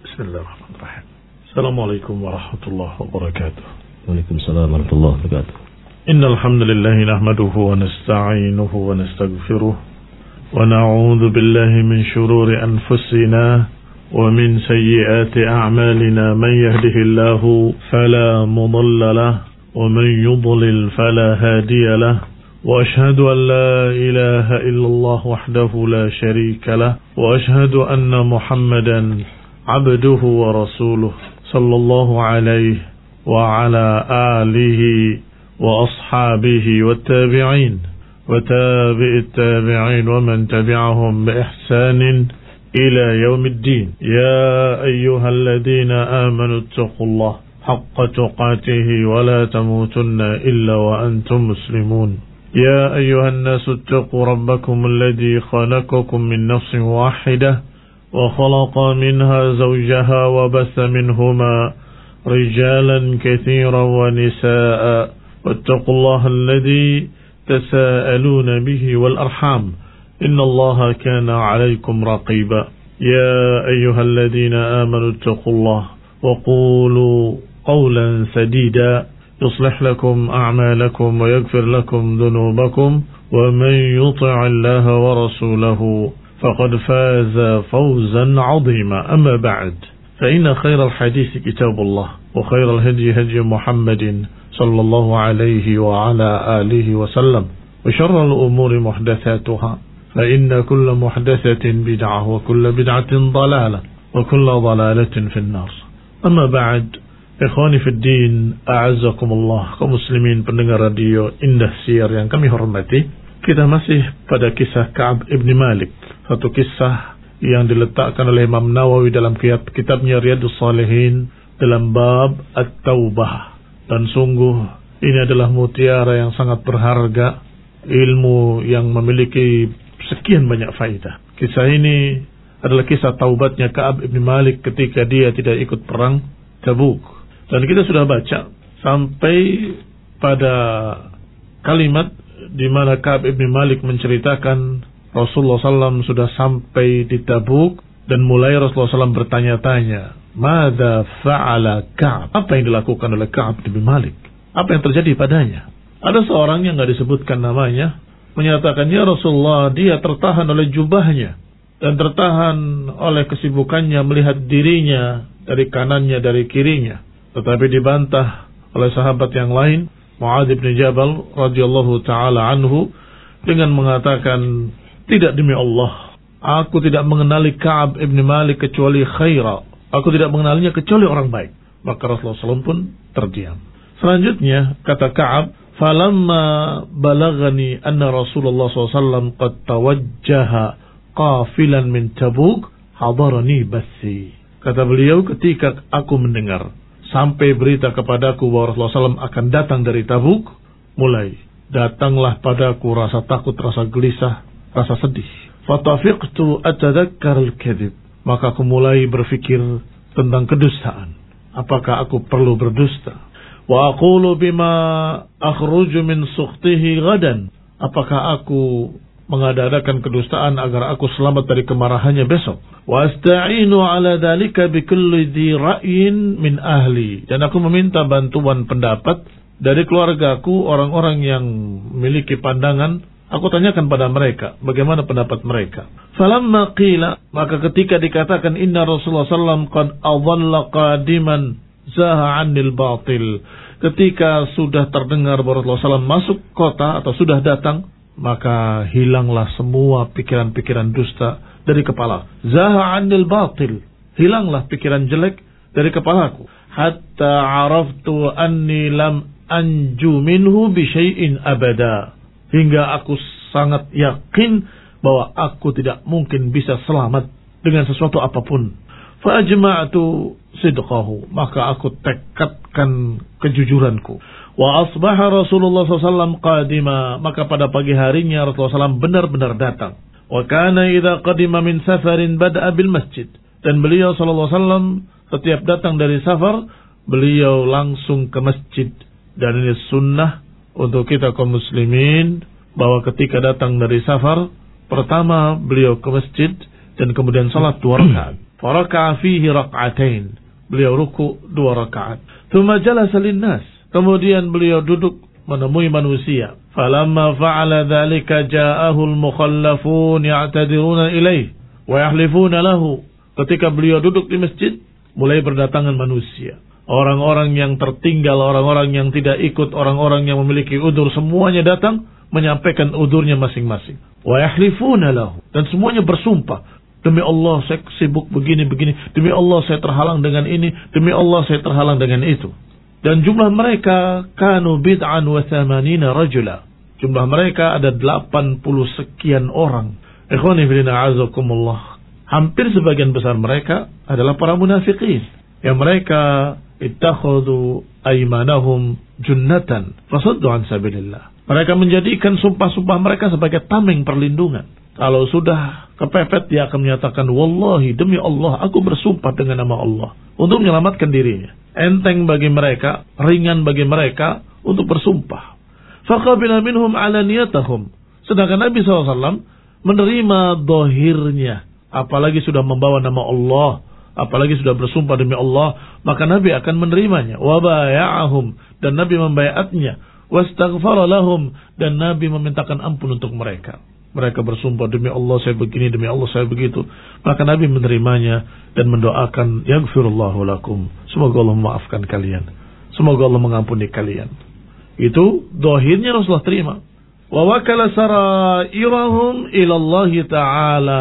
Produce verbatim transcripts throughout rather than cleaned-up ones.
Bismillahirrahmanirrahim. Assalamualaikum warahmatullahi wabarakatuh. Waalaikumsalam warahmatullahi wabarakatuh. Innal hamdalillah nahmaduhu wa nasta'inuhu wa nastaghfiruh wa na'udzu billahi min shururi anfusina wa min sayyiati a'malina. Man yahdihillahu fala mudilla lahu wa man yudlil fala hadiya lahu. وأشهد أن لا إله إلا الله وحده لا شريك له وأشهد أن محمدا عبده ورسوله صلى الله عليه وعلى آله وأصحابه والتابعين وتابع التابعين ومن تبعهم بإحسان إلى يوم الدين. يا أيها الذين آمنوا اتقوا الله حق تقاته ولا تموتن إلا وأنتم مسلمون. يا أيها الناس اتقوا ربكم الذي خلقكم من نفس واحدة وخلق منها زوجها وبث منهما رجالا كثيرا ونساء واتقوا الله الذي تساءلون به والأرحام إن الله كان عليكم رقيبا. يا أيها الذين آمنوا اتقوا الله وقولوا قولا سديدا يصلح لكم أعمالكم ويغفر لكم ذنوبكم ومن يطع الله ورسوله فقد فاز فوزا عظيما. أما بعد فإن خير الحديث كتاب الله وخير الهدي هدي محمد صلى الله عليه وعلى آله وسلم وشر الأمور محدثاتها فإن كل محدثة بدعة وكل بدعة ضلالة وكل ضلالة في النار. أما بعد, Ikhwani fiddin, a'azzakumullah, kaum muslimin pendengar radio Indah Siar yang kami hormati. Kita masih pada kisah Ka'ab ibn Malik, satu kisah yang diletakkan oleh Imam Nawawi dalam kitabnya Riyadhus Shalihin dalam bab At-Taubah. Dan sungguh ini adalah mutiara yang sangat berharga, ilmu yang memiliki sekian banyak faedah. Kisah ini adalah kisah taubatnya Ka'ab ibn Malik ketika dia tidak ikut perang Tabuk. Dan kita sudah baca sampai pada kalimat di mana Ka'ab ibn Malik menceritakan Rasulullah shallallahu alaihi wasallam sudah sampai di Tabuk dan mulai Rasulullah shallallahu alaihi wasallam bertanya-tanya, "Mada fa'ala Ka'ab?" Apa yang dilakukan oleh Ka'ab ibn Malik? Apa yang terjadi padanya? Ada seorang yang enggak disebutkan namanya menyatakan, "Ya Rasulullah, dia tertahan oleh jubahnya dan tertahan oleh kesibukannya melihat dirinya dari kanannya, dari kirinya." Tetapi dibantah oleh sahabat yang lain, Mu'adz bin Jabal radhiyallahu taala anhu, dengan mengatakan, "Tidak, demi Allah, aku tidak mengenali Ka'ab ibn Malik kecuali khaira. Aku tidak mengenalinya kecuali orang baik." Maka Rasulullah shallallahu alaihi wasallam pun terdiam. Selanjutnya kata Ka'ab, "Falamma balagani anna Rasulullah shallallahu alaihi wasallam qad tawajjaha qafilan min Tabuk, hadarani basi." Kata beliau, ketika aku mendengar sampai berita kepadaku bahwa Rasulullah shallallahu alaihi wasallam akan datang dari Tabuk, mulai datanglah padaku rasa takut, rasa gelisah, rasa sedih. Fatafiqtu atadzakkar al-kadhib. Maka aku mulai berpikir tentang kedustaan. Apakah aku perlu berdusta? Wa aqulu bima akhruju min sukhtihi gadan. Apakah aku mengadakan kedustaan agar aku selamat dari kemarahannya besok? Wa asta'inu ala dhalika bi kulli dhi ra'yin min ahli. Dan aku meminta bantuan pendapat dari keluargaku, orang-orang yang memiliki pandangan. Aku tanyakan pada mereka bagaimana pendapat mereka. Falamma qila, maka ketika dikatakan inna Rasulullah sallallahu alaihi wasallam qad adalla qadiman zaha 'anil batil, ketika sudah terdengar bahwa Rasulullah sallallahu alaihi wasallam masuk kota atau sudah datang, maka hilanglah semua pikiran-pikiran dusta dari kepala. Zaha 'anil batil, hilanglah pikiran jelek dari kepalaku. Hatta 'araftu anni lam anju minhu bi syai'in abada, hingga aku sangat yakin bahwa aku tidak mungkin bisa selamat dengan sesuatu apapun. Fa ajma'tu sidqahu, maka aku tekadkan kejujuranku. Wa asbaha Rasulullah sallallahu alaihi wasallam qadima, maka pada pagi harinya Rasulullah sallallahu alaihi wasallam benar-benar datang. Wa kana idza qadima min safarin bada'a bil masjid, dan beliau sallallahu alaihi wasallam setiap datang dari safar, beliau langsung ke masjid. Dan ini sunnah untuk kita kaum muslimin, bahwa ketika datang dari safar, pertama beliau ke masjid dan kemudian salat dua rakaat. Faraka'a fihi rak'atain. Beliau ruku dua rakaat. Tsumma jalasa linnas. Kemudian beliau duduk menemui manusia. Falamma fa'ala dzalika ja'ahu al-mukhallafun ya'tadiruna ilaih wa yahlifuna lahu. Ketika beliau duduk di masjid, mulai berdatangan manusia. Orang-orang yang tertinggal, orang-orang yang tidak ikut, orang-orang yang memiliki udzur, semuanya datang menyampaikan udzurnya masing-masing. Wa yahlifuna lahu. Dan semuanya bersumpah. Demi Allah saya sibuk begini-begini. Demi Allah saya terhalang dengan ini. Demi Allah saya terhalang dengan itu. Dan jumlah mereka kanu bid'an wa thamanina rajula. Jumlah mereka ada delapan puluh sekian orang. Ikhwani fillah a'azakumullah. Hampir sebagian besar mereka adalah para munafiqin. Yang mereka ittakhadhu aymanahum junnatan fasaddu an sabilillah. Mereka menjadikan sumpah-sumpah mereka sebagai tameng perlindungan. Kalau sudah kepepet dia akan menyatakan wallahi demi Allah aku bersumpah dengan nama Allah untuk menyelamatkan dirinya. Enteng bagi mereka, ringan bagi mereka untuk bersumpah. Faqabila minhum alaniyatahum. Sedangkan Nabi shallallahu alaihi wasallam menerima dohirnya. Apalagi sudah membawa nama Allah, apalagi sudah bersumpah demi Allah, maka Nabi akan menerimanya. Wa baya'ahum, dan Nabi membayatnya. Wastaghfara lahum, dan Nabi memintakan ampun untuk mereka. Mereka bersumpah demi Allah saya begini, demi Allah saya begitu. Maka Nabi menerimanya dan mendoakan yaghfirullahu lakum. Semoga Allah memaafkan kalian. Semoga Allah mengampuni kalian. Itu dohirnya Rasulullah terima. Wa wakala sarairahum ilallahi ta'ala.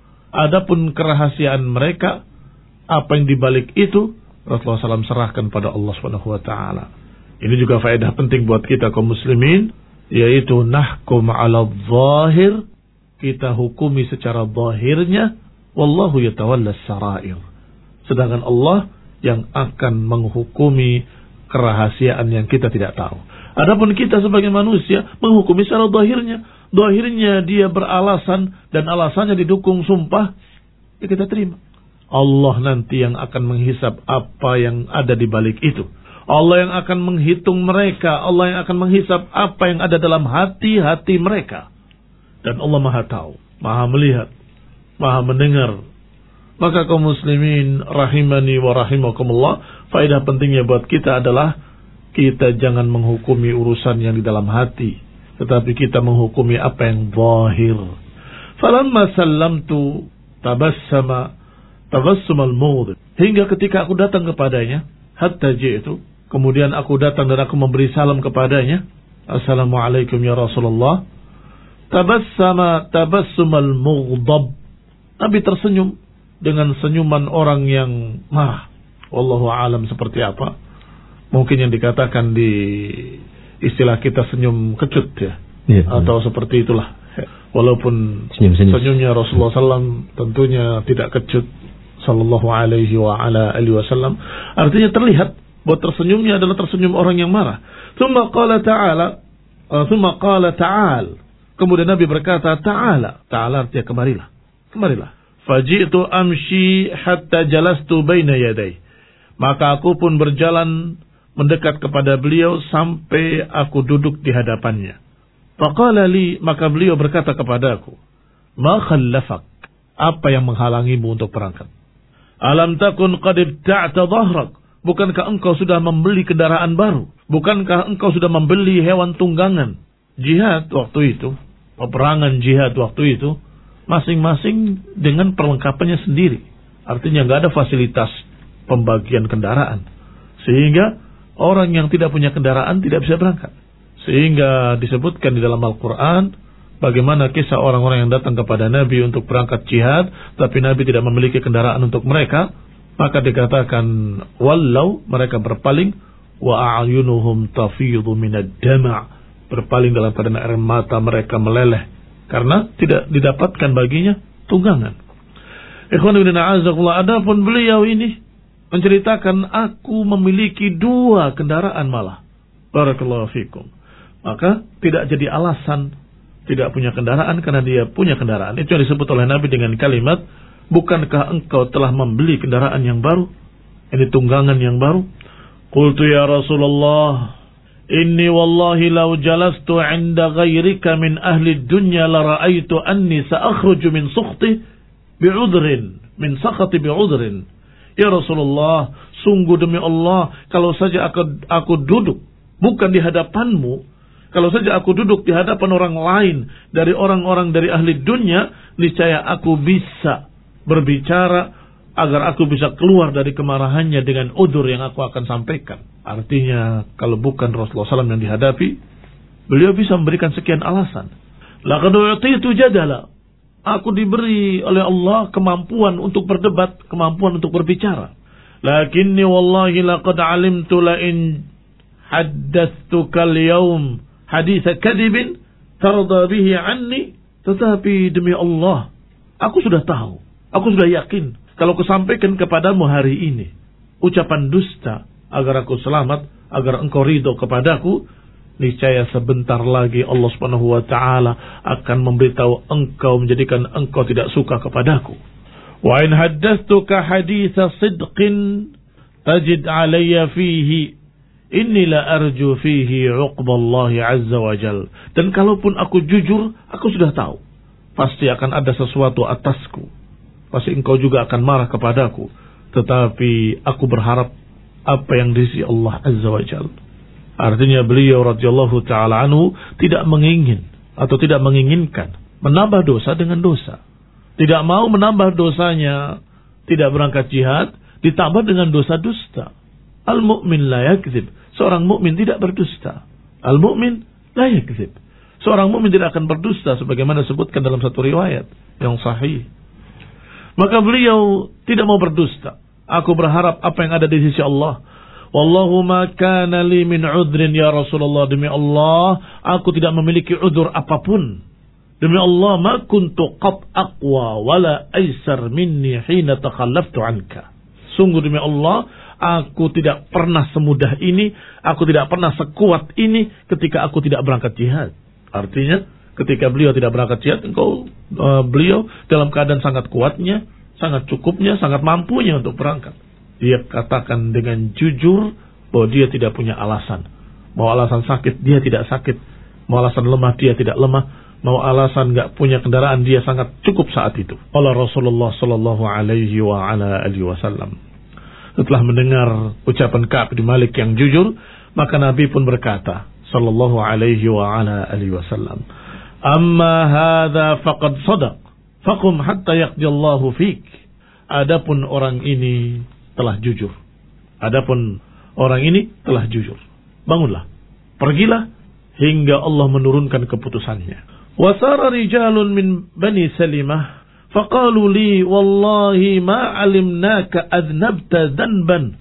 Adapun kerahasiaan mereka, apa yang dibalik itu, Rasulullah shallallahu alaihi wasallam serahkan pada Allah subhanahu wa ta'ala. Ini juga faedah penting buat kita kaum muslimin, yaitu nahkum ala zahir, kita hukumi secara zahirnya, wallahu yatawalla sarair. Sedangkan Allah yang akan menghukumi kerahasiaan yang kita tidak tahu. Adapun kita sebagai manusia menghukumi secara zahirnya. Zahirnya dia beralasan dan alasannya didukung sumpah, ya kita terima. Allah nanti yang akan menghisab apa yang ada di balik itu. Allah yang akan menghitung mereka. Allah yang akan menghisab apa yang ada dalam hati-hati mereka. Dan Allah maha tahu, maha melihat, maha mendengar. Maka kaum muslimin rahimani wa rahimakumullah, faedah pentingnya buat kita adalah kita jangan menghukumi urusan yang di dalam hati, tetapi kita menghukumi apa yang zahir. Falamma sallamtu tabassama tabassumal mawd. Hingga ketika aku datang kepadanya, hatta ji'tu, kemudian aku datang dan aku memberi salam kepadanya. Assalamualaikum ya Rasulullah. Tabassama tabassumal mughdab. Nabi tersenyum dengan senyuman orang yang marah. Wallahu a'lam seperti apa. Mungkin yang dikatakan di istilah kita senyum kecut ya. Ya, atau ya. Seperti itulah. Walaupun senyum-senyum. Senyumnya Rasulullah shallallahu alaihi wasallam tentunya tidak kecut. Sallallahu alaihi wa ala alihi wasallam. Artinya terlihat bahwa tersenyumnya adalah tersenyum orang yang marah. Tsumma qala ta'ala, tsumma qala ta'al. Kemudian Nabi berkata, ta'ala. Ta'ala artinya kemarilah. Kemarilah. Faji'tu amshi hatta jalastu baina yaday. Maka aku pun berjalan mendekat kepada beliau sampai aku duduk di hadapannya. Faqala li, maka beliau berkata kepadaku, ma khallafak? Apa yang menghalangimu untuk berangkat? Alam takun qad ibta'ta dhahrak? Bukankah engkau sudah membeli kendaraan baru? Bukankah engkau sudah membeli hewan tunggangan? Jihad waktu itu, peperangan jihad waktu itu, masing-masing dengan perlengkapannya sendiri. Artinya nggak ada fasilitas pembagian kendaraan. Sehingga orang yang tidak punya kendaraan tidak bisa berangkat. Sehingga disebutkan di dalam Al-Quran, bagaimana kisah orang-orang yang datang kepada Nabi untuk berangkat jihad, tapi Nabi tidak memiliki kendaraan untuk mereka. Maka dikatakan, wallau, mereka berpaling, wa a'yunuhum tafidhu minad dama', berpaling dalam keadaan air mata mereka meleleh, karena tidak didapatkan baginya tunggangan. Ikhwan ibn a'azakullah, adapun beliau ini menceritakan, aku memiliki dua kendaraan malah. Barakallahu fikum. Maka tidak jadi alasan tidak punya kendaraan karena dia punya kendaraan. Itu yang disebut oleh Nabi dengan kalimat, bukankah engkau telah membeli kendaraan yang baru? Ini tunggangan yang baru. Qultu ya Rasulullah, inni wallahi law jalastu 'inda ghairika min ahli dunya la ra'aitu anni sa'akhruju min sukhti bi'udhrin min sakhati bi'udhrin. Ya Rasulullah, sungguh demi Allah, kalau saja aku, aku duduk bukan di hadapanmu, kalau saja aku duduk di hadapan orang lain dari orang-orang dari ahli dunia, niscaya aku bisa berbicara agar aku bisa keluar dari kemarahannya dengan udzur yang aku akan sampaikan. Artinya, kalau bukan Rasulullah shallallahu alaihi wasallam yang dihadapi, beliau bisa memberikan sekian alasan. Laqad u'titu jadala. Aku diberi oleh Allah kemampuan untuk berdebat, kemampuan untuk berbicara. Lakinni wallahi laqad alimtu la in haddathtuka al-yawm haditha kadhibin tarda bihi anni. Tetapi demi Allah, aku sudah tahu, aku sudah yakin, kalau kusampaikan kepadamu hari ini ucapan dusta agar aku selamat, agar engkau ridho kepadaku, niscaya sebentar lagi Allah Subhanahu wa taala akan memberitahu engkau, menjadikan engkau tidak suka kepadaku. Wa in haddathtuka haditha sidqin tajid alayya fihi inni la arju fihi uqballahi azza wa jal. Dan kalaupun aku jujur, aku sudah tahu pasti akan ada sesuatu atasku, pasti engkau juga akan marah kepadaku, tetapi aku berharap apa yang diisi Allah azza wa jal. Artinya beliau radhiyallahu ta'ala anhu tidak mengingin atau tidak menginginkan menambah dosa dengan dosa. Tidak mau menambah dosanya, tidak berangkat jihad, ditambah dengan dosa dusta. Al-mu'min la yakzib. Seorang mukmin tidak berdusta. Al-mu'min la yakzib. Seorang mukmin tidak akan berdusta sebagaimana disebutkan dalam satu riwayat yang sahih. Maka beliau tidak mau berdusta. Aku berharap apa yang ada di sisi Allah. Wallahu ma kana li min udhrin ya Rasulullah, demi Allah aku tidak memiliki udzur apapun. Demi Allah ma kuntu qat aqwa wala aisar minni hina takhallaftu anka. Sungguh demi Allah, aku tidak pernah semudah ini, aku tidak pernah sekuat ini ketika aku tidak berangkat jihad. Artinya ketika beliau tidak berangkat jihad, engkau uh, beliau dalam keadaan sangat kuatnya, sangat cukupnya, sangat mampunya untuk berangkat. Dia katakan dengan jujur bahwa dia tidak punya alasan. Mau alasan sakit, dia tidak sakit. Mau alasan lemah, dia tidak lemah. Mau alasan nggak punya kendaraan, dia sangat cukup saat itu. Allah Rasulullah Sallallahu Alaihi wa ala alihi Wasallam. Setelah mendengar ucapan Ka'ab bin Malik yang jujur, maka Nabi pun berkata, Sallallahu Alaihi wa ala alihi Wasallam, Amma hadha faqad sadaq, faqum hatta yaqdiyallahu fik. Adapun orang ini telah jujur. Adapun orang ini telah jujur. Bangunlah, pergilah hingga Allah menurunkan keputusannya. Wasara rijalun min Bani Salimah faqalu li wallahi ma alimnaka adnabta dhanban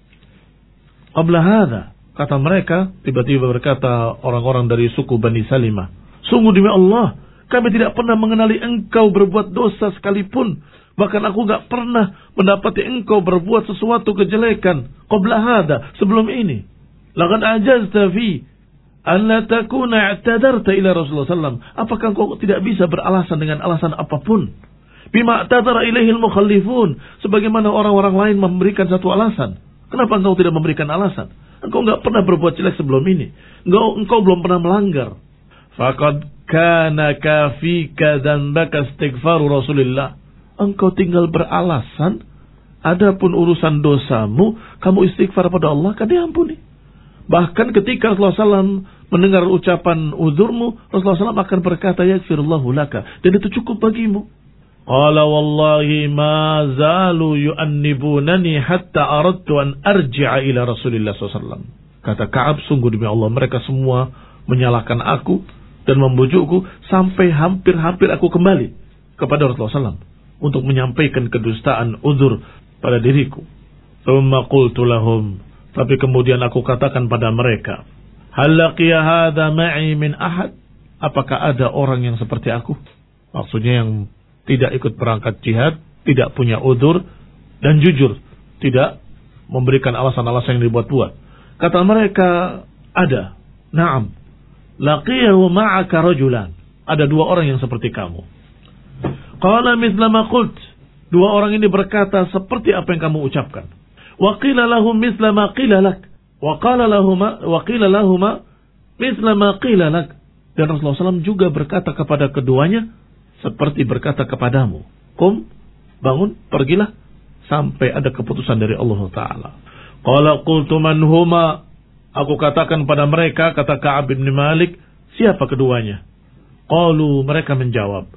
qabla hadha. Kata mereka, tiba-tiba berkata orang-orang dari suku Bani Salimah, sungguh demi Allah, kami tidak pernah mengenali engkau berbuat dosa sekalipun. Bahkan aku gak pernah mendapati engkau berbuat sesuatu kejelekan qabla hadha, sebelum ini. Laqad ajazta fi an la takuna i'tadarta ila Rasulullah sallallahu alaihi wasallam. Apakah engkau tidak bisa beralasan dengan alasan apapun? Bima i'tadara ilaihi al-mukhallifun, sebagaimana orang-orang lain memberikan satu alasan. Kenapa engkau tidak memberikan alasan? Engkau gak pernah berbuat jelek sebelum ini. Engkau, engkau belum pernah melanggar. Faqad kana kafika dzanbaka istighfaru Rasulillah. Engkau tinggal beralasan, adapun urusan dosamu, kamu istighfar pada Allah, kan diampuni. Bahkan ketika Rasulullah sallallahu alaihi wasallam mendengar ucapan uzurmu, Rasulullah sallallahu alaihi wasallam akan berkata, yaghfirullahu laka, dan itu cukup bagimu. Qala wallahi ma zalu yu'annibunani hatta aradtu an arji'a ila Rasulillah sallallahu alaihi wasallam. Kata Ka'ab, sungguh demi Allah, mereka semua menyalahkan aku dan membujukku sampai hampir-hampir aku kembali kepada Rasulullah sallallahu alaihi wasallam untuk menyampaikan kedustaan uzur pada diriku. Tsumma qultu lahum, tapi kemudian aku katakan pada mereka, hal laqiya hadza ma'i min ahad? Apakah ada orang yang seperti aku? Maksudnya yang tidak ikut berangkat jihad, tidak punya uzur dan jujur, tidak memberikan alasan-alasan yang dibuat-buat. Kata mereka, ada. Na'am. Laqiyahu ma'aka rajulan. Ada dua orang yang seperti kamu. Qala mithla ma qult. Dua orang ini berkata seperti apa yang kamu ucapkan. Wa qila lahum mithla ma qila lak. Wa qala lahuma wa qila lahuma mithla ma qila lak. Dan Rasulullah sallallahu alaihi wasallam juga berkata kepada keduanya seperti berkata kepadamu. Kum bangun, pergilah sampai ada keputusan dari Allah Ta'ala. Qala qultu man huma, aku katakan pada mereka, kata Ka'ab bin Malik, siapa keduanya? Qalu, mereka menjawab,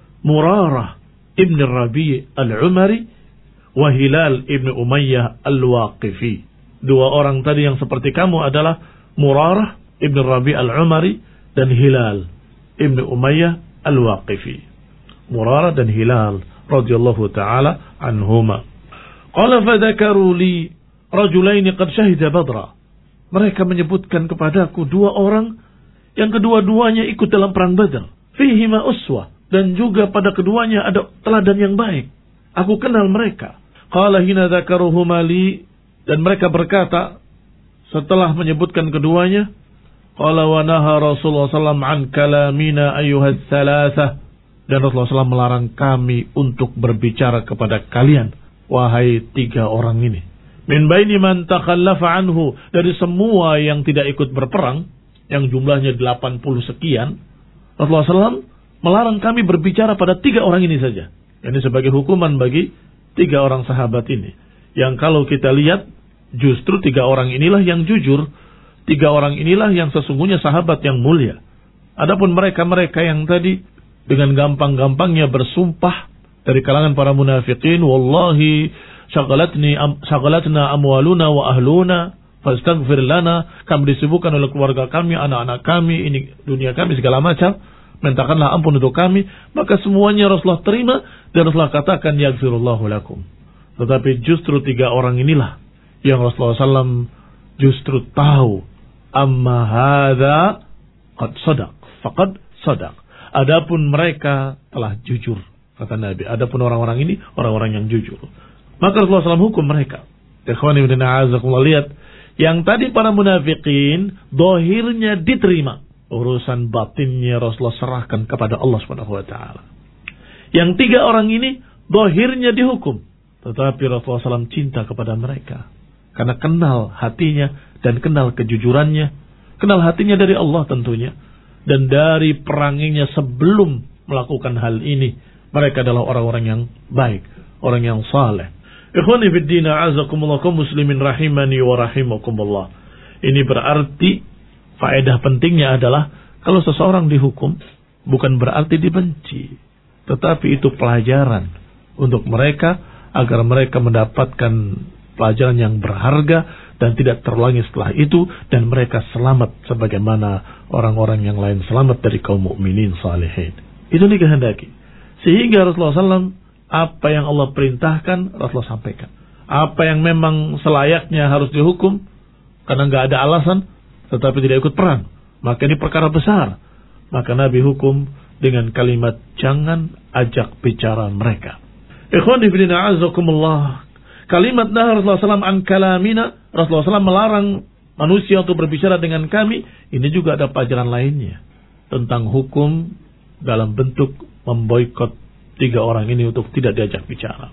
Murarah ibn Rabi' al-Umari wa Hilal ibn Umayyah al-Waqifi. Dua orang tadi yang seperti kamu adalah Murarah ibn Rabi' al-Umari dan Hilal ibn Umayyah al-Waqifi. Murarah dan Hilal radhiyallahu ta'ala anhuma. Qala fadzakaru li rajulaini qad syahida Badra. Mereka menyebutkan kepadaku dua orang yang kedua-duanya ikut dalam perang Badar. Fihima uswah, dan juga pada keduanya ada teladan yang baik. Aku kenal mereka. Qala hina dzakaruhuma li, dan mereka berkata setelah menyebutkan keduanya, qala wa naha Rasulullah sallallahu alaihi wasallam an kalamina ayyuhas thalathah, dan Rasulullah shallallahu alaihi wasallam melarang kami untuk berbicara kepada kalian, wahai tiga orang ini. Min baini man takhallafa anhu, dari semua yang tidak ikut berperang, yang jumlahnya delapan puluh sekian, Rasulullah shallallahu alaihi wasallam melarang kami berbicara pada tiga orang ini saja. Ini sebagai hukuman bagi tiga orang sahabat ini. Yang kalau kita lihat, justru tiga orang inilah yang jujur, tiga orang inilah yang sesungguhnya sahabat yang mulia. Adapun mereka-mereka yang tadi dengan gampang-gampangnya bersumpah dari kalangan para munafikin, wallahi syaghalatni am, syaghalatna amwaluna wa ahluna fastaghfir lana, kami disibukkan oleh keluarga kami, anak-anak kami, ini dunia kami, segala macam, mintakanlah ampun untuk kami. Maka semuanya Rasulullah terima, dan Rasulullah katakan yaghfirullahu lakum. Tetapi justru tiga orang inilah yang Rasulullah shallallahu alaihi wasallam justru tahu, amma hadza qad sadaq faqad sadaq. Adapun mereka telah jujur, kata Nabi. Adapun orang-orang ini, orang-orang yang jujur. Maka Rasulullah shallallahu alaihi wasallam hukum mereka. Ikhwani ibn a'azakumullah, lihat. Yang tadi para munafikin, dohirnya diterima. Urusan batinnya Rasulullah serahkan kepada Allah subhanahu wa taala. Yang tiga orang ini, dohirnya dihukum. Tetapi Rasulullah shallallahu alaihi wasallam cinta kepada mereka. Karena kenal hatinya dan kenal kejujurannya. Kenal hatinya dari Allah tentunya. Dan dari peranginya sebelum melakukan hal ini, mereka adalah orang-orang yang baik, orang yang saleh. Ikhwani fid din, a'azakumullah kaum muslimin rahimani wa rahimakumullah. Ini berarti faedah pentingnya adalah kalau seseorang dihukum bukan berarti dibenci, tetapi itu pelajaran untuk mereka agar mereka mendapatkan pelajaran yang berharga dan tidak terulangi setelah itu, dan mereka selamat sebagaimana orang-orang yang lain selamat dari kaum mukminin salihin. Itu dikehendaki. Sehingga Rasulullah shallallahu alaihi wasallam, apa yang Allah perintahkan Rasulullah sampaikan. Apa yang memang selayaknya harus dihukum karena nggak ada alasan, tetapi tidak ikut perang, maka ini perkara besar. Maka Nabi hukum dengan kalimat jangan ajak bicara mereka. Ikhwani fillah a'azakumullah. Kalimat nah Rasulullah shallallahu alaihi wasallam an kalamina, Rasulullah shallallahu alaihi wasallam melarang manusia untuk berbicara dengan kami. Ini juga ada pelajaran lainnya tentang hukum dalam bentuk memboikot tiga orang ini untuk tidak diajak bicara.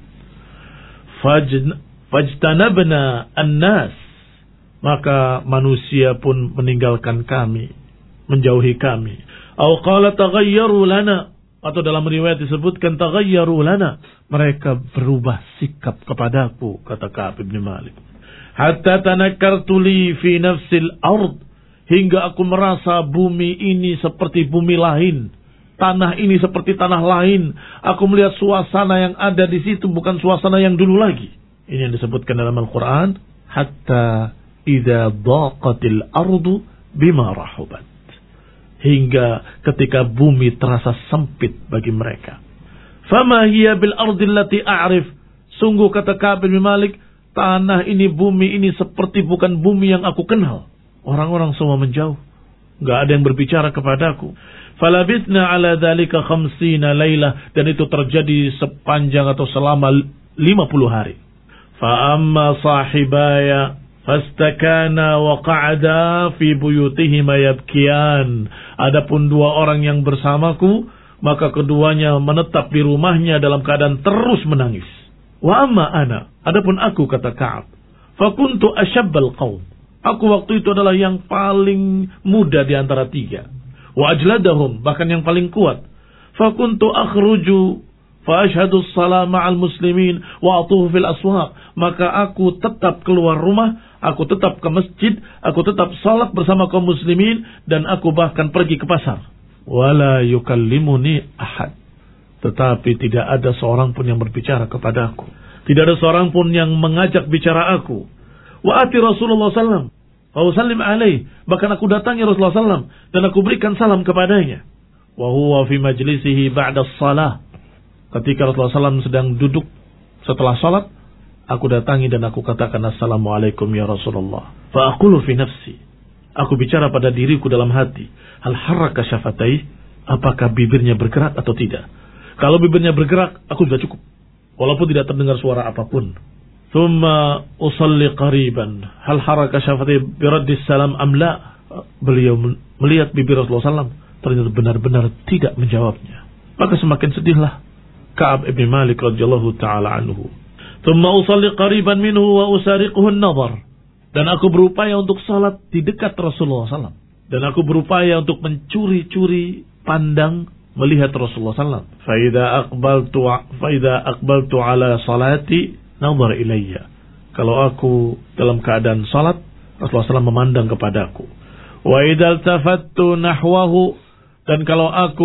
Fajtanabna an-nas, maka manusia pun meninggalkan kami, menjauhi kami. Au qala taghayyaru lana, atau dalam riwayat disebutkan taghayyaru lana, mereka berubah sikap kepadaku, kata Ka'ab bin Malik. Hatta tanakkartu li fi nafsil ard, hingga aku merasa bumi ini seperti bumi lain, tanah ini seperti tanah lain. Aku melihat suasana yang ada di situ bukan suasana yang dulu lagi. Ini yang disebutkan dalam Al-Quran. Hatta idza daqatil ardu bima rahubat, hingga ketika bumi terasa sempit bagi mereka. Fama hiya bil ardi allati a'rif, sungguh kata Ka'ab bin Malik, tanah ini, bumi ini seperti bukan bumi yang aku kenal. Orang-orang semua menjauh, enggak ada yang berbicara kepadaku. Falabithna ala dzalika khamsina lailah, dan itu terjadi sepanjang atau selama lima puluh hari. Fa amma sahibaya fastakana wa qa'ada fi buyutihima yabkiyan. Adapun dua orang yang bersamaku, maka keduanya menetap di rumahnya dalam keadaan terus menangis. Wa amma ana, adapun aku, kata Ka'ab, fa kuntu ashabbal qaum, aku waktu itu adalah yang paling muda di antara tiga. Wa ajladahum, bahkan yang paling kuat. Fa kuntu akhruju fa ashhadu as-salah ma'al muslimin wa atufu fil aswaq, maka aku tetap keluar rumah, aku tetap ke masjid, aku tetap salat bersama kaum muslimin, dan aku bahkan pergi ke pasar. Wala yukallimuni ahad, tetapi tidak ada seorang pun yang berbicara kepadaku, tidak ada seorang pun yang mengajak bicara aku. Wa ati Rasulullah sallallahu alaihi wasallam wa usallim alaih, bahkan aku datangi Rasulullah sallallahu alaihi wasallam dan aku berikan salam kepadanya. Wa huwa fi majlisihi ba'da shalah, ketika Rasulullah sallallahu alaihi wasallam sedang duduk setelah salat, aku datangi dan aku katakan assalamualaikum ya Rasulullah. Fa aqulu fi nafsi, aku bicara pada diriku dalam hati, hal haraka syafatai, apakah bibirnya bergerak atau tidak? Kalau bibirnya bergerak, aku sudah cukup, walaupun tidak terdengar suara apapun. Thumma usalli qariban, hal haraka syafatai biraddis salam am la? Beliau melihat bibir Rasulullah sallallahu alaihi wasallam, ternyata benar-benar tidak menjawabnya. Maka semakin sedihlah Ka'ab ibn Malik radhiyallahu ta'ala anhu. Thumma usalli qariban minhu wa usariquhu an-nazar, dan aku berupaya untuk salat di dekat Rasulullah sallallahu alaihi wasallam, dan aku berupaya untuk mencuri-curi pandang melihat Rasulullah sallallahu alaihi wasallam. Fa idza aqbaltu fa idza aqbaltu ala salati nazar ilayya, kalau aku dalam keadaan salat, Rasulullah sallallahu alaihi wasallam memandang kepadaku. Wa idza iltafattu nahwahu, dan kalau aku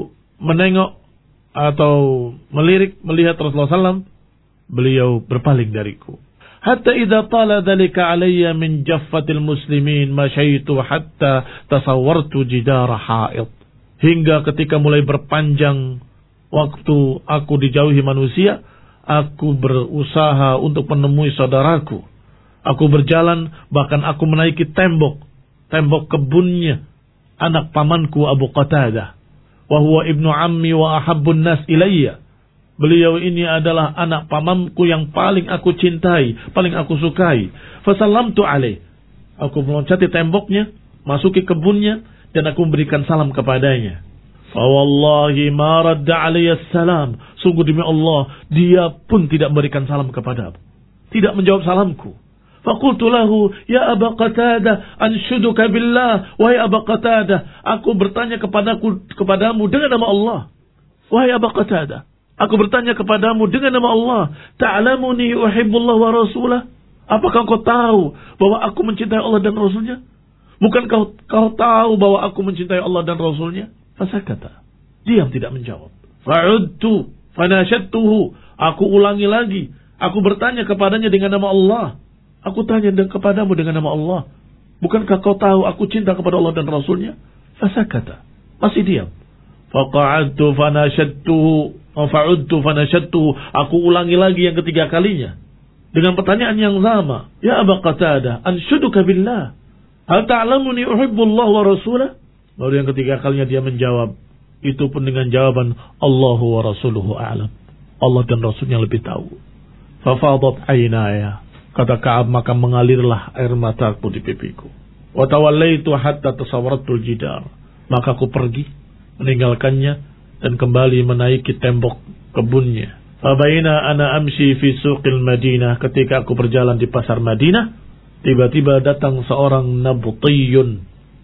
menengok atau melirik melihat Rasulullah sallallahu alaihi wasallam, beliau berpaling dariku. Hatta idza tala dzalika alayya min jaffatil muslimin masyaitu hatta tasawwartu jidara ha'id, hingga ketika mulai berpanjang waktu aku dijauhi manusia, aku berusaha untuk menemui saudaraku. Aku berjalan, bahkan aku menaiki tembok, tembok kebunnya anak pamanku Abu Qatadah. Wa huwa ibnu ammi wa ahabbun nas ilayya. Beliau ini adalah anak pamanku yang paling aku cintai, paling aku sukai. Fasallamtu alaih, aku meloncati temboknya, masuki kebunnya, dan aku memberikan salam kepadanya. Fa wallahi ma radda alayya salam, sungguh demi Allah, dia pun tidak memberikan salam kepadaku, tidak menjawab salamku. Faqultu lahu ya Aba Qatadah anshuduka billah, wahai Aba Qatadah, aku bertanya kepadaku kepadamu dengan nama Allah. Wahai Aba Qatadah, aku bertanya kepadamu dengan nama Allah. Ta'lamuni uhibbullah wa rasulah, apakah kau tahu bahwa aku mencintai Allah dan Rasulnya? Bukan kau, kau tahu bahwa aku mencintai Allah dan Rasulnya? Fasakata, diam, tidak menjawab. Fa'udtu fanashadtuhu, aku ulangi lagi, aku bertanya kepadanya dengan nama Allah. Aku tanya kepadamu dengan nama Allah, bukankah kau tahu aku cinta kepada Allah dan Rasulnya? Fasakata, masih diam. Faqa'adtu fanashadtuhu fa'udtu fanashadtuhu, aku ulangi lagi yang ketiga kalinya dengan pertanyaan yang sama. Ya Aba Qatadah anshuduka billah, hal ta'lamuni uhibbullah wa rasulah? Baru yang ketiga kalinya dia menjawab, itu pun dengan jawaban Allahu wa rasuluhu a'lam, Allah dan Rasulnya lebih tahu. Fafadat aynaya, kata Ka'ab, maka mengalirlah air mataku di pipiku. Wa tawallaitu hatta tasawwartul jidar, maka aku pergi meninggalkannya dan kembali menaiki tembok kebunnya. Fabaina ana amshi fi suqil Madinah, ketika aku berjalan di pasar Madinah, tiba-tiba datang seorang nabtiyun.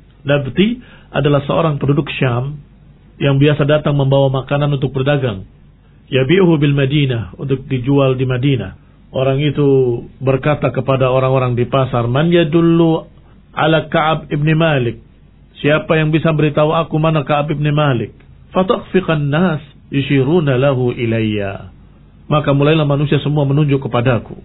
Nabti adalah seorang penduduk Syam yang biasa datang membawa makanan untuk berdagang. Yabi'uhu bil Madinah, untuk dijual di Madinah. Orang itu berkata kepada orang-orang di pasar, man yadullu ala Ka'ab ibn Malik, siapa yang bisa beritahu aku mana Ka'ab ibn Malik? Fataqfiqan nas yishiruna lahu ilayya, maka mulailah manusia semua menunjuk kepadaku.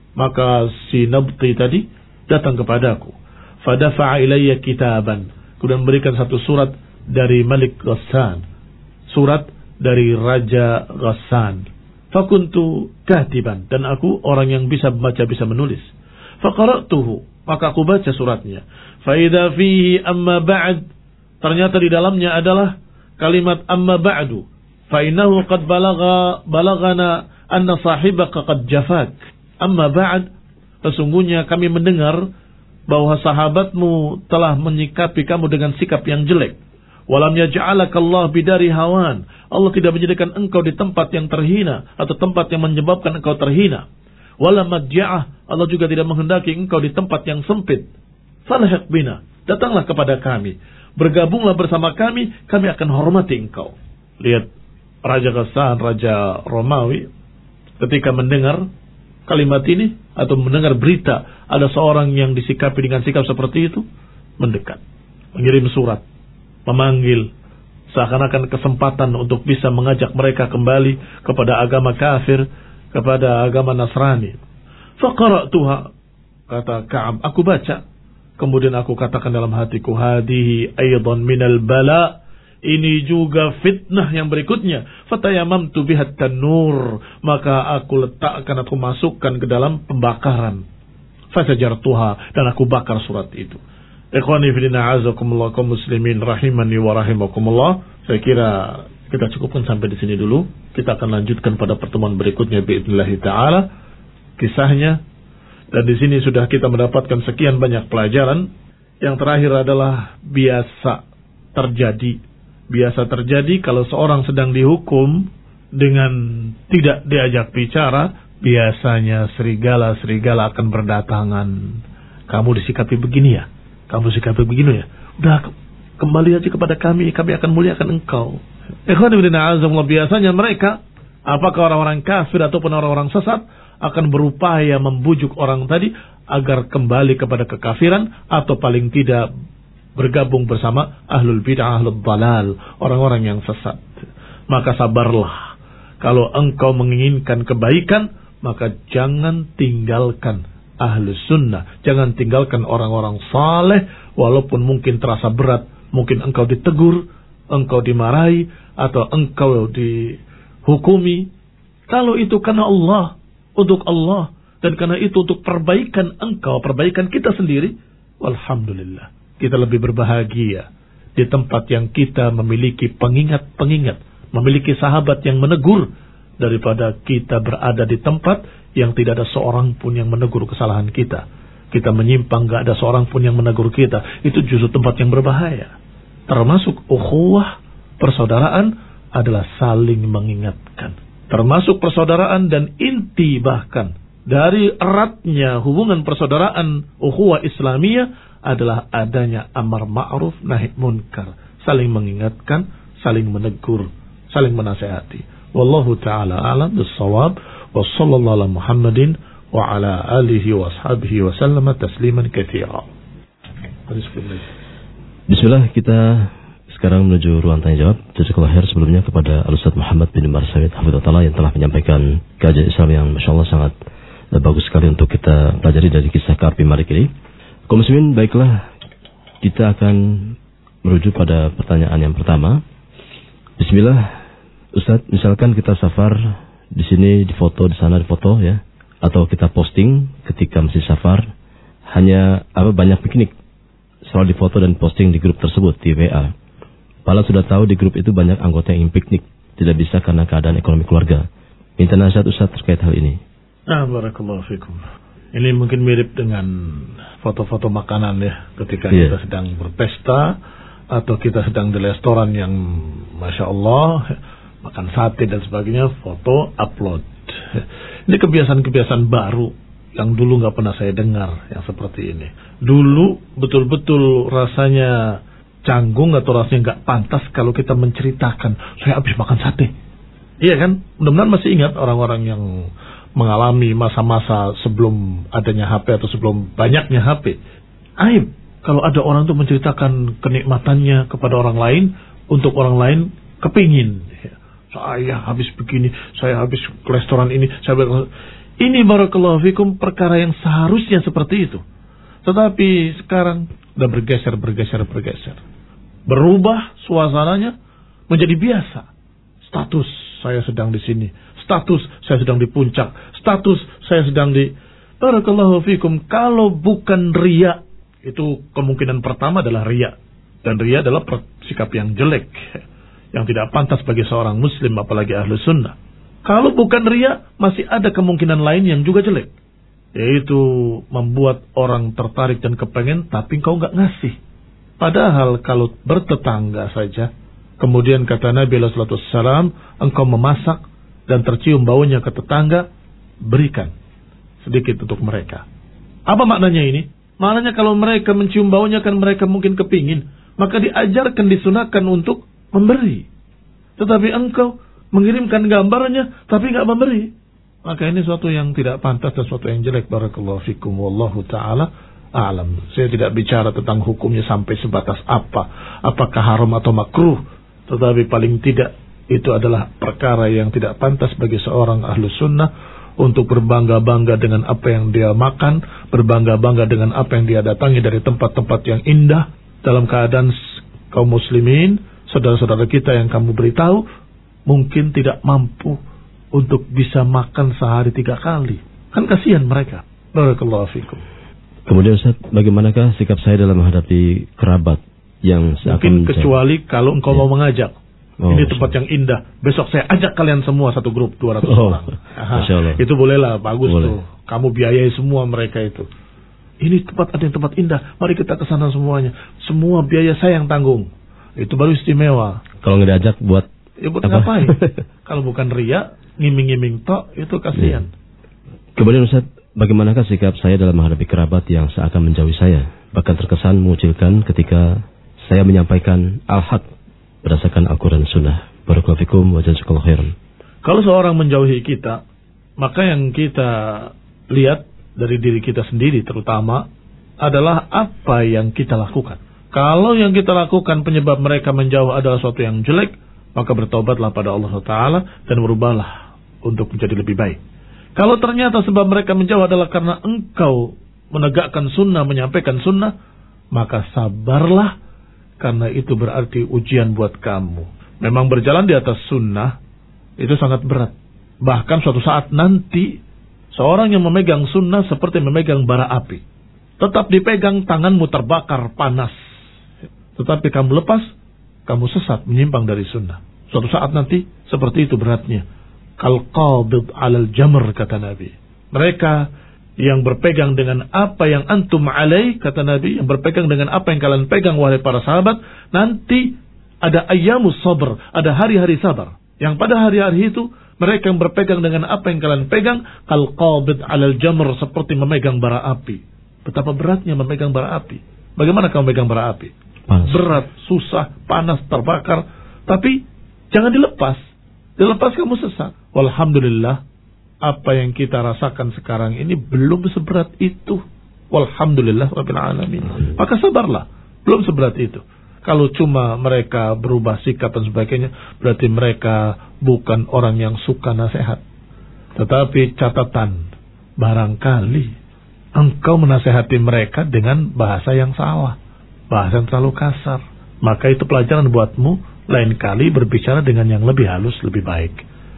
Maka si Nabti tadi datang kepadaku. Fadafa'a ilayya kitaban, kemudian memberikan satu surat dari Malik Ghassan, surat dari Raja Ghassan. Fakuntu katiban, dan aku orang yang bisa membaca, bisa menulis. Faqara'tuhu, maka aku baca suratnya. Fa idza fihi amma ba'd, ternyata di dalamnya adalah kalimat amma ba'du. Fa innahu qad balagha balagana anna sahibaka qad jafak. Amma ba'd, sesungguhnya kami mendengar bahwa sahabatmu telah menyikapi kamu dengan sikap yang jelek. Walam yaj'alaka Allah bidari hawan, Allah tidak menjadikan engkau di tempat yang terhina atau tempat yang menyebabkan engkau terhina. Walam madja'ah, Allah juga tidak menghendaki engkau di tempat yang sempit. Falahaq bina, datanglah kepada kami, bergabunglah bersama kami, kami akan hormati engkau. Lihat Raja Ghassan, Raja Romawi, ketika mendengar kalimat ini atau mendengar berita ada seorang yang disikapi dengan sikap seperti itu, mendekat, mengirim surat, memanggil, seakan-akan kesempatan untuk bisa mengajak mereka kembali kepada agama kafir, kepada agama Nasrani. Faqara'tuha, kata Ka'ab, aku baca, kemudian aku katakan dalam hatiku, hadihi aydan minal bala, ini juga fitnah yang berikutnya. Fatayamamtu bihat tanur, maka aku letakkan, aku masukkan ke dalam pembakaran. Fasajartuha, dan aku bakar surat itu. Ikhwani fillah azakumullah kaum muslimin rahimani wa rahimakumullah. Saya kira kita cukupkan sampai di sini dulu. Kita akan lanjutkan pada pertemuan berikutnya biidznillah taala kisahnya. Dan di sini sudah kita mendapatkan sekian banyak pelajaran. Yang terakhir adalah biasa terjadi Biasa terjadi kalau seorang sedang dihukum dengan tidak diajak bicara, biasanya serigala-serigala akan berdatangan. Kamu disikapi begini ya? Kamu disikapi begini ya? Udah, kembali aja kepada kami, kami akan muliakan engkau. Ikhwan fillah azamullah, biasanya mereka, apakah orang-orang kafir ataupun orang-orang sesat, akan berupaya membujuk orang tadi agar kembali kepada kekafiran atau paling tidak bergabung bersama ahlul bid'ah, ahlul dalal, orang-orang yang sesat. Maka sabarlah. Kalau engkau menginginkan kebaikan, maka jangan tinggalkan ahlus sunnah. Jangan tinggalkan orang-orang saleh, walaupun mungkin terasa berat. Mungkin engkau ditegur, engkau dimarahi, atau engkau dihukumi. Kalau itu karena Allah, untuk Allah, dan karena itu untuk perbaikan engkau, perbaikan kita sendiri, walhamdulillah. Kita lebih berbahagia di tempat yang kita memiliki pengingat-pengingat, memiliki sahabat yang menegur, daripada kita berada di tempat yang tidak ada seorang pun yang menegur kesalahan kita. Kita menyimpang, gak ada seorang pun yang menegur kita. Itu justru tempat yang berbahaya. Termasuk ukhuwah, persaudaraan adalah saling mengingatkan. Termasuk persaudaraan dan inti bahkan dari eratnya hubungan persaudaraan ukhuwah Islamiyah adalah adanya amar ma'ruf nahi munkar, saling mengingatkan, saling menegur, saling menasihati. Wallahu taala a'lam bis-shawab. Wa sallallahu ala Muhammadin wa ala alihi wa ashabihi wa sallama tasliman katsira. Bismillah, kita sekarang menuju ruang tanya jawab. Jazakallahu khair sebelumnya kepada Al-Ustaz Muhammad bin Marsawid hafizahullah yang telah menyampaikan kajian Islam yang masyaallah sangat bagus sekali untuk kita pelajari dari kisah Ka'ab bin Malik ini. Kaum muslimin, baiklah, kita akan merujuk pada pertanyaan yang pertama. Bismillah, Ustaz, misalkan kita safar di sini di foto, di sana di foto ya, atau kita posting ketika masih safar, hanya apa banyak piknik, selalu di foto dan posting di grup tersebut di W A. Padahal sudah tahu di grup itu banyak anggota yang ingin piknik, tidak bisa karena keadaan ekonomi keluarga. Minta nasihat Ustaz terkait hal ini. Ah, barakallahu fikum. Ini mungkin mirip dengan foto-foto makanan ya, ketika yeah. kita sedang berpesta atau kita sedang di restoran yang Masya Allah makan sate dan sebagainya, foto upload. Ini kebiasaan-kebiasaan baru yang dulu nggak pernah saya dengar yang seperti ini. Dulu betul-betul rasanya canggung atau rasanya nggak pantas kalau kita menceritakan saya habis makan sate. Iya kan? Mudah-mudahan masih ingat orang-orang yang mengalami masa-masa sebelum adanya H P atau sebelum banyaknya H P. Aib kalau ada orang tuh menceritakan kenikmatannya kepada orang lain, untuk orang lain kepingin. Saya habis begini, saya habis ke restoran ini, saya habis... Ini barakallahu fikum perkara yang seharusnya seperti itu. Tetapi sekarang udah bergeser, bergeser, bergeser. Berubah suasananya menjadi biasa. Status saya sedang di sini. Status saya sedang di puncak. Status saya sedang di... Barakallahu fikum. Kalau bukan riya, itu kemungkinan pertama adalah riya. Dan riya adalah sikap yang jelek, yang tidak pantas bagi seorang muslim, apalagi ahlu sunnah. Kalau bukan riya, masih ada kemungkinan lain yang juga jelek, yaitu membuat orang tertarik dan kepengen, tapi engkau nggak ngasih. Padahal kalau bertetangga saja, kemudian kata Nabi sallallahu alaihi wasallam, engkau memasak dan tercium baunya ke tetangga, berikan sedikit untuk mereka. Apa maknanya ini? Maknanya kalau mereka mencium baunya, kan mereka mungkin kepingin, maka diajarkan, disunahkan untuk memberi. Tetapi engkau mengirimkan gambarnya tapi nggak memberi. Maka ini suatu yang tidak pantas dan suatu yang jelek. Barakallahu fikum wallahu ta'ala a'lam. Saya tidak bicara tentang hukumnya sampai sebatas apa, apakah haram atau makruh, tetapi paling tidak itu adalah perkara yang tidak pantas bagi seorang ahlu sunnah untuk berbangga-bangga dengan apa yang dia makan, berbangga-bangga dengan apa yang dia datangi dari tempat-tempat yang indah, dalam keadaan kaum muslimin, saudara-saudara kita yang kamu beritahu, mungkin tidak mampu untuk bisa makan sehari tiga kali. Kan kasihan mereka. Barakallahu fikum. Kemudian Ustaz, bagaimanakah sikap saya dalam menghadapi kerabat yang mungkin kecuali kalau engkau ya. mau mengajak. Oh, ini tempat yang indah. Besok saya ajak kalian semua satu grup dua ratus oh, orang. Aha, itu bolehlah, bagus boleh. Tuh. Kamu biayai semua mereka itu. Ini tempat ada yang tempat indah. Mari kita ke sana semuanya. Semua biaya saya yang tanggung. Itu baru istimewa. Kalau nggak diajak buat ya buat apa? Ngapain? Kalau bukan ria, ngiming-ngiming tok, itu kasihan. Ya. Kemudian Ustaz, bagaimanakah sikap saya dalam menghadapi kerabat yang seakan menjauhi saya, bahkan terkesan mengucilkan ketika saya menyampaikan al-haq berdasarkan Al-Quran Sunnah. Barakallahu fikum wa jazakallahu khairan. Kalau seorang menjauhi kita, maka yang kita lihat dari diri kita sendiri terutama adalah apa yang kita lakukan. Kalau yang kita lakukan penyebab mereka menjauh adalah sesuatu yang jelek, maka bertobatlah pada Allah Taala dan berubahlah untuk menjadi lebih baik. Kalau ternyata sebab mereka menjauh adalah karena engkau menegakkan sunnah, menyampaikan sunnah, maka sabarlah, karena itu berarti ujian buat kamu. Memang berjalan di atas sunnah itu sangat berat. Bahkan suatu saat nanti seorang yang memegang sunnah seperti memegang bara api. Tetap dipegang, tanganmu terbakar panas. Tetapi kamu lepas, kamu sesat, menyimpang dari sunnah. Suatu saat nanti seperti itu beratnya. Kal qabid alal jamr, kata Nabi. Mereka yang berpegang dengan apa yang antum alaih, kata Nabi, yang berpegang dengan apa yang kalian pegang wahai para sahabat, nanti ada ayyamus sabr, ada hari-hari sabar. Yang pada hari-hari itu mereka yang berpegang dengan apa yang kalian pegang, kal qabid alal jamr, seperti memegang bara api. Betapa beratnya memegang bara api. Bagaimana kamu memegang bara api? Panas. Berat, susah, panas, terbakar. Tapi jangan dilepas. Dilepas kamu sesat. Walhamdulillah, apa yang kita rasakan sekarang ini belum seberat itu. Walhamdulillah rabbil alamin. Maka sabarlah, belum seberat itu. Kalau cuma mereka berubah sikap dan sebagainya, berarti mereka bukan orang yang suka nasihat. Tetapi catatan, barangkali engkau menasehati mereka dengan bahasa yang salah, bahasa yang terlalu kasar. Maka itu pelajaran buatmu, lain kali berbicara dengan yang lebih halus, lebih baik.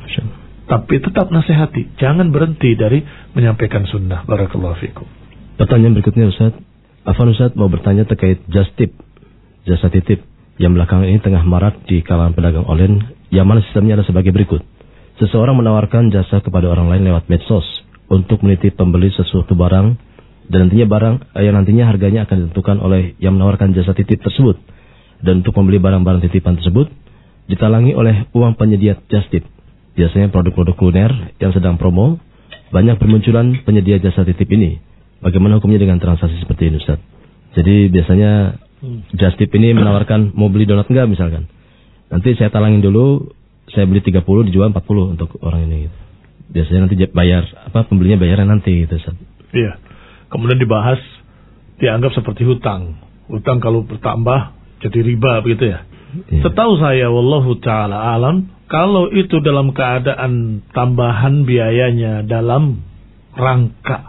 Tapi tetap nasihati, jangan berhenti dari menyampaikan sunnah. Barakallahu fikum. Pertanyaan berikutnya Ustaz, Afan Ustaz mau bertanya terkait just tip, jasa titip yang belakangan ini tengah marak di kalangan pedagang online, yang mana sistemnya ada sebagai berikut. Seseorang menawarkan jasa kepada orang lain lewat medsos untuk menitip pembeli sesuatu barang, dan nantinya barang yang nantinya harganya akan ditentukan oleh yang menawarkan jasa titip tersebut. Dan untuk membeli barang-barang titipan tersebut ditalangi oleh uang penyedia just tip. Biasanya produk-produk kuliner yang sedang promo, banyak bermunculan penyedia jasa titip ini. Bagaimana hukumnya dengan transaksi seperti ini Ustaz? Jadi biasanya just tip ini menawarkan mau beli donat enggak misalkan. Nanti saya talangin dulu, saya beli tiga puluh dijual empat puluh untuk orang ini. Biasanya nanti bayar, apa pembelinya bayarnya nanti gitu Ustaz. Iya. Kemudian dibahas, dianggap seperti hutang. Hutang kalau bertambah jadi riba begitu ya. Ya. Setahu saya, wallahu ta'ala alam, kalau itu dalam keadaan tambahan biayanya dalam rangka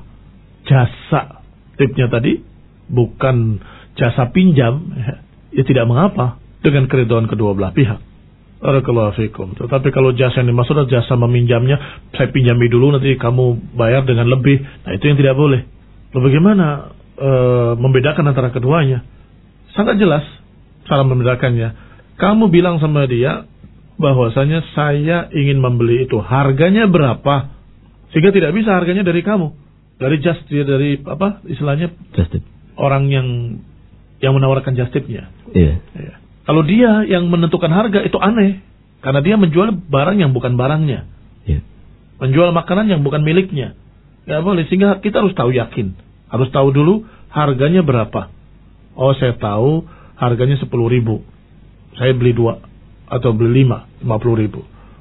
jasa tipnya tadi, bukan jasa pinjam, ya, ya tidak mengapa dengan keridhaan kedua belah pihak. Barakallahu fikum. Tetapi kalau jasa yang dimaksud adalah jasa meminjamnya, saya pinjami dulu nanti kamu bayar dengan lebih, nah itu yang tidak boleh. Lalu bagaimana e, membedakan antara keduanya? Sangat jelas cara membedakannya. Kamu bilang sama dia bahwasanya saya ingin membeli itu, harganya berapa? Sehingga tidak bisa harganya dari kamu, dari just dari apa istilahnya just tip. Orang yang yang menawarkan just tipnya. Iya. Ya. Kalau dia yang menentukan harga itu aneh, karena dia menjual barang yang bukan barangnya, iya. Menjual makanan yang bukan miliknya. Gak boleh, sehingga kita harus tahu yakin, harus tahu dulu harganya berapa. Oh saya tahu harganya sepuluh ribu, saya beli dua atau beli lima, lima puluh ribu.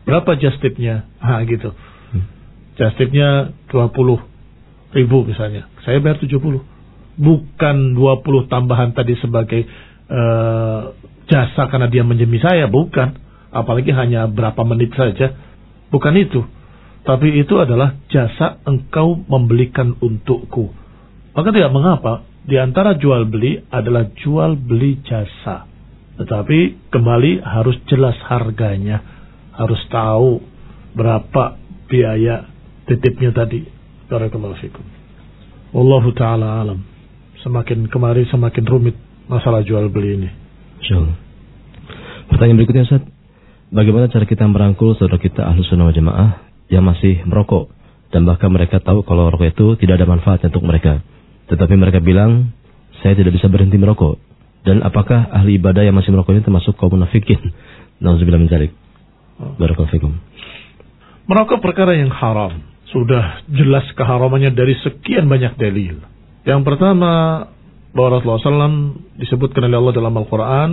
Berapa just tipnya? Ah gitu. Hmm. Just tipnya dua puluh ribu misalnya. Saya bayar tujuh puluh. Bukan dua puluh tambahan tadi sebagai uh, jasa karena dia menjemi saya. Bukan. Apalagi hanya berapa menit saja. Bukan itu. Tapi itu adalah jasa engkau membelikan untukku. Maka tidak mengapa. Di antara jual beli adalah jual beli jasa. Tetapi kembali harus jelas harganya. Harus tahu berapa biaya titipnya tadi. Barakallahu fikum. Wallahu ta'ala alam. Semakin kemari semakin rumit masalah jual beli ini. Insyaallah. Pertanyaan berikutnya, Ustaz. Bagaimana cara kita merangkul saudara kita Ahlus Sunnah wal Jamaah yang masih merokok dan bahkan mereka tahu kalau rokok itu tidak ada manfaatnya untuk mereka. Tetapi mereka bilang, saya tidak bisa berhenti merokok. Dan apakah ahli ibadah yang masih merokok ini termasuk kaum munafikin? Nauzubillah min dzalik. Barakallahu fikum. Merokok perkara yang haram. Sudah jelas keharamannya dari sekian banyak dalil. Yang pertama, bahwa Rasulullah shallallahu alaihi wasallam disebutkan oleh Allah dalam Al-Quran,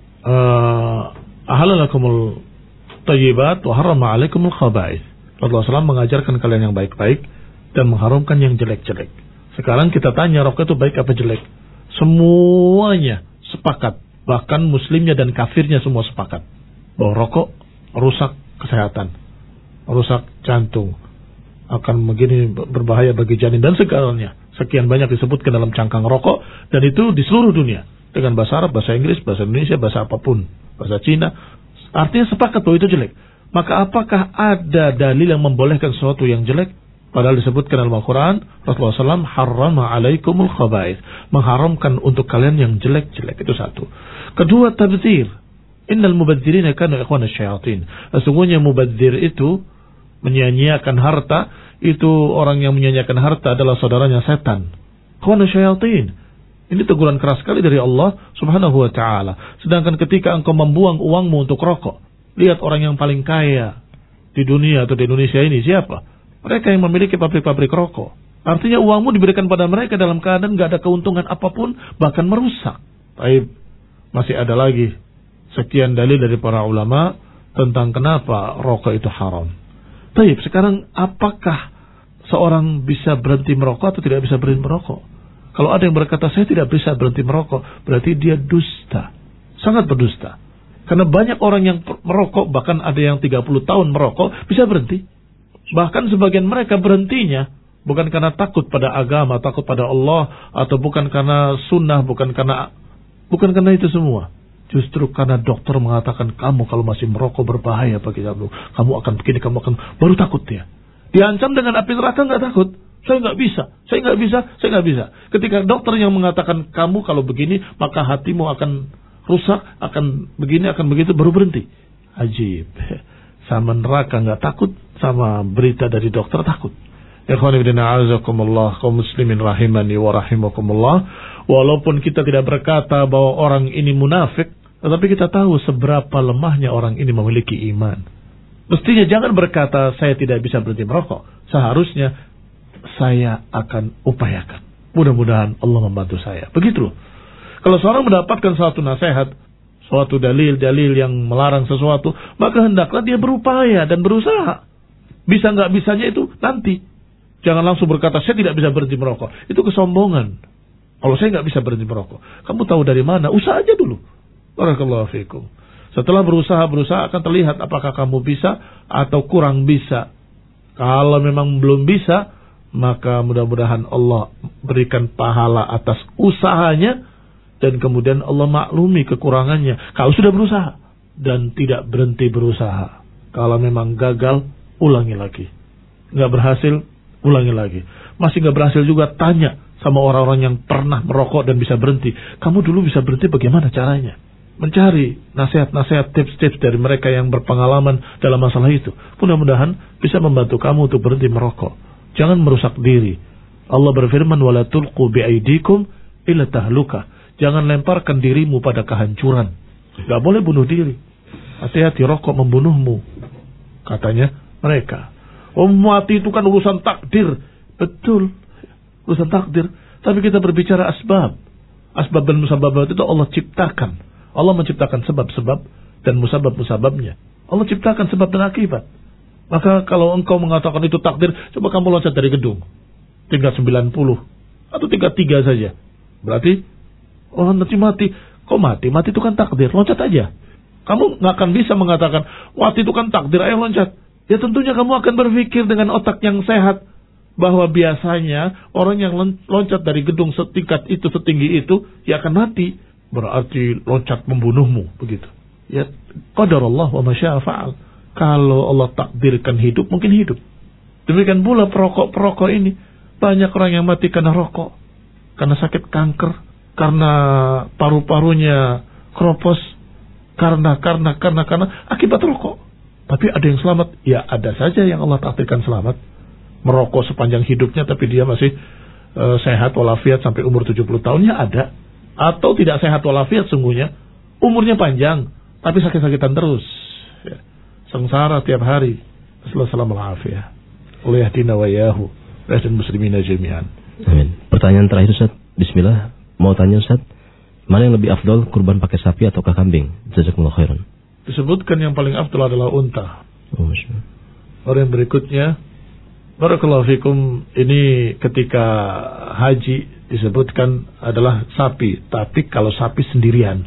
ahalalakumul tayyibat wa harrama alaikumul khaba'ith. Rasulullah shallallahu alaihi wasallam mengajarkan kalian yang baik-baik dan mengharamkan yang jelek-jelek. Sekarang kita tanya, rokok itu baik apa jelek? Semuanya sepakat. Bahkan muslimnya dan kafirnya semua sepakat. Bahwa rokok rusak kesehatan, rusak jantung, akan begini berbahaya bagi janin dan segalanya. Sekian banyak disebutkan dalam cangkang rokok. Dan itu di seluruh dunia. Dengan bahasa Arab, bahasa Inggris, bahasa Indonesia, bahasa apapun. Bahasa Cina. Artinya sepakat bahwa itu jelek. Maka apakah ada dalil yang membolehkan sesuatu yang jelek? Padahal disebutkan dalam Al-Quran, Rasulullah shallallahu alaihi wasallam harrama alaikumul khaba'ith. Mengharamkan untuk kalian yang jelek-jelek. Itu satu. Kedua, tabdzir. Innal mubadzirina kanu ikhwana syayatin. Sesungguhnya mubadzir itu menyia-nyiakan harta. Itu orang yang menyia-nyiakan harta adalah saudaranya setan. Ikhwana syayatin. Ini teguran keras sekali dari Allah subhanahu wa ta'ala. Sedangkan ketika engkau membuang uangmu untuk rokok, lihat orang yang paling kaya di dunia atau di Indonesia ini siapa? Mereka yang memiliki pabrik-pabrik rokok. Artinya uangmu diberikan pada mereka dalam keadaan gak ada keuntungan apapun, bahkan merusak. Baik, masih ada lagi sekian dalil dari para ulama tentang kenapa rokok itu haram. Baik, sekarang apakah seorang bisa berhenti merokok atau tidak bisa berhenti merokok? Kalau ada yang berkata saya tidak bisa berhenti merokok, berarti dia dusta. Sangat berdusta. Karena banyak orang yang merokok, bahkan ada yang tiga puluh tahun merokok, bisa berhenti. Bahkan sebagian mereka berhentinya bukan karena takut pada agama, takut pada Allah, atau bukan karena sunnah, bukan karena bukan karena itu semua. Justru karena dokter mengatakan kamu kalau masih merokok berbahaya bagi kamu, kamu akan begini, kamu akan baru takut dia. Diancam dengan api neraka nggak takut. Saya nggak bisa, saya nggak bisa, saya nggak bisa. Ketika dokter yang mengatakan kamu kalau begini maka hatimu akan rusak, akan begini, akan begitu, baru berhenti. Ajib. Sama neraka nggak takut, sama berita dari dokter takut. Ikhwan fillah a'azakumullah, kaum muslimin rahimani wa rahimakumullah. Walaupun kita tidak berkata bahwa orang ini munafik, tetapi kita tahu seberapa lemahnya orang ini memiliki iman. Mestinya jangan berkata saya tidak bisa berhenti merokok. Seharusnya saya akan upayakan. Mudah-mudahan Allah membantu saya. Begitu loh. Kalau seorang mendapatkan suatu nasihat, suatu dalil-dalil yang melarang sesuatu, maka hendaklah dia berupaya dan berusaha. Bisa nggak bisanya itu nanti. Jangan langsung berkata saya tidak bisa berhenti merokok. Itu kesombongan. Kalau saya nggak bisa berhenti merokok, kamu tahu dari mana? Usaha aja dulu. Barakallahu fiikum. Setelah berusaha-berusaha akan terlihat apakah kamu bisa atau kurang bisa. Kalau memang belum bisa, maka mudah-mudahan Allah berikan pahala atas usahanya dan kemudian Allah maklumi kekurangannya. Kalau sudah berusaha dan tidak berhenti berusaha, kalau memang gagal, ulangi lagi. Nggak berhasil, ulangi lagi. Masih nggak berhasil juga, tanya sama orang-orang yang pernah merokok dan bisa berhenti. Kamu dulu bisa berhenti bagaimana caranya? Mencari nasihat-nasihat, tips-tips dari mereka yang berpengalaman dalam masalah itu. Mudah-mudahan bisa membantu kamu untuk berhenti merokok. Jangan merusak diri. Allah berfirman, wala tulqu biaidikum ila tahlukah. Jangan lemparkan dirimu pada kehancuran. Gak boleh bunuh diri. Hati-hati, rokok membunuhmu, katanya mereka. Oh, mati itu kan urusan takdir. Betul, urusan takdir. Tapi kita berbicara asbab. Asbab dan musabab itu Allah ciptakan. Allah menciptakan sebab-sebab dan musabab-musababnya. Allah ciptakan sebab dan akibat. Maka kalau engkau mengatakan itu takdir, coba kamu loncat dari gedung tingkat sembilan puluh atau tingkat tiga saja. Berarti orang nanti mati. Kok mati? Mati itu kan takdir. Loncat aja. Kamu nggak akan bisa mengatakan mati itu kan takdir, ayo loncat. Ya tentunya kamu akan berpikir dengan otak yang sehat bahwa biasanya orang yang loncat dari gedung setingkat itu, setinggi itu, ya akan mati. Berarti loncat membunuhmu, begitu. Ya qadarullah wa ma syaa fa'al. Kalau Allah takdirkan hidup, mungkin hidup. Demikian pula perokok-perokok ini. Banyak orang yang mati karena rokok, karena sakit kanker, karena paru-parunya keropos, karena, karena, karena, karena akibat rokok. Tapi ada yang selamat? Ya ada saja yang Allah takdirkan selamat. Merokok sepanjang hidupnya tapi dia masih uh, sehat walafiat sampai umur tujuh puluh tahunnya ada. Atau tidak sehat walafiat sungguhnya, umurnya panjang tapi sakit-sakitan terus. Ya. Sengsara tiap hari. Assalamualaikum warahmatullahi wabarakatuh. Oleh yahdina wa yahu dan muslimina jami'an. Amin. Pertanyaan terakhir Ustaz. Bismillah. Mau tanya Ustaz, mana yang lebih afdal, kurban pakai sapi ataukah kambing? Jazakumullah khairan. Disebutkan yang paling afdal adalah unta. Oh, Masya. Orang yang berikutnya, barakallahu fikum, ini ketika haji disebutkan adalah sapi. Tapi kalau sapi sendirian,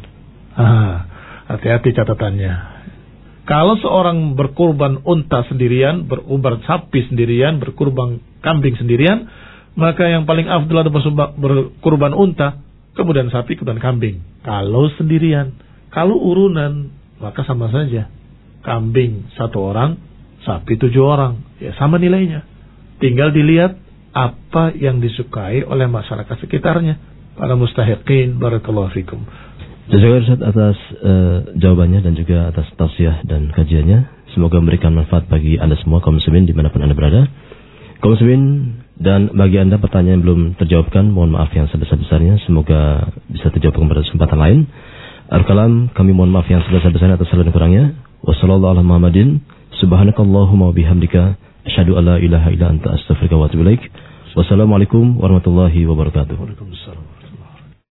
ah, hati-hati catatannya. Kalau seorang berkurban unta sendirian, berubar sapi sendirian, berkurban kambing sendirian, maka yang paling afdal adalah berkurban unta, kemudian sapi, kemudian kambing. Kalau sendirian, kalau urunan, maka sama saja. Kambing satu orang, sapi tujuh orang, ya sama nilainya. Tinggal dilihat apa yang disukai oleh masyarakat sekitarnya, para mustahiqin. Barakallahu fikum. Jazakallahu Ustaz atas uh, jawabannya dan juga atas tausiah dan kajiannya. Semoga memberikan manfaat bagi Anda semua kaum muslimin dimanapun Anda berada. Kaum muslimin, dan bagi Anda pertanyaan yang belum terjawabkan, mohon maaf yang sebesar-besarnya. Semoga bisa terjawab pada kesempatan lain. Al-Kalam, kami mohon maaf yang sebesar-besarnya atas salah dan kurangnya. Wassalamualaikum warahmatullahi wabarakatuh. Subhanakallahumma wabihamdika asyhadu an la ilaha illa anta astaghfiruka wa atubu ilaik. Wassalamualaikum warahmatullahi wabarakatuh. Waalaikumsalam.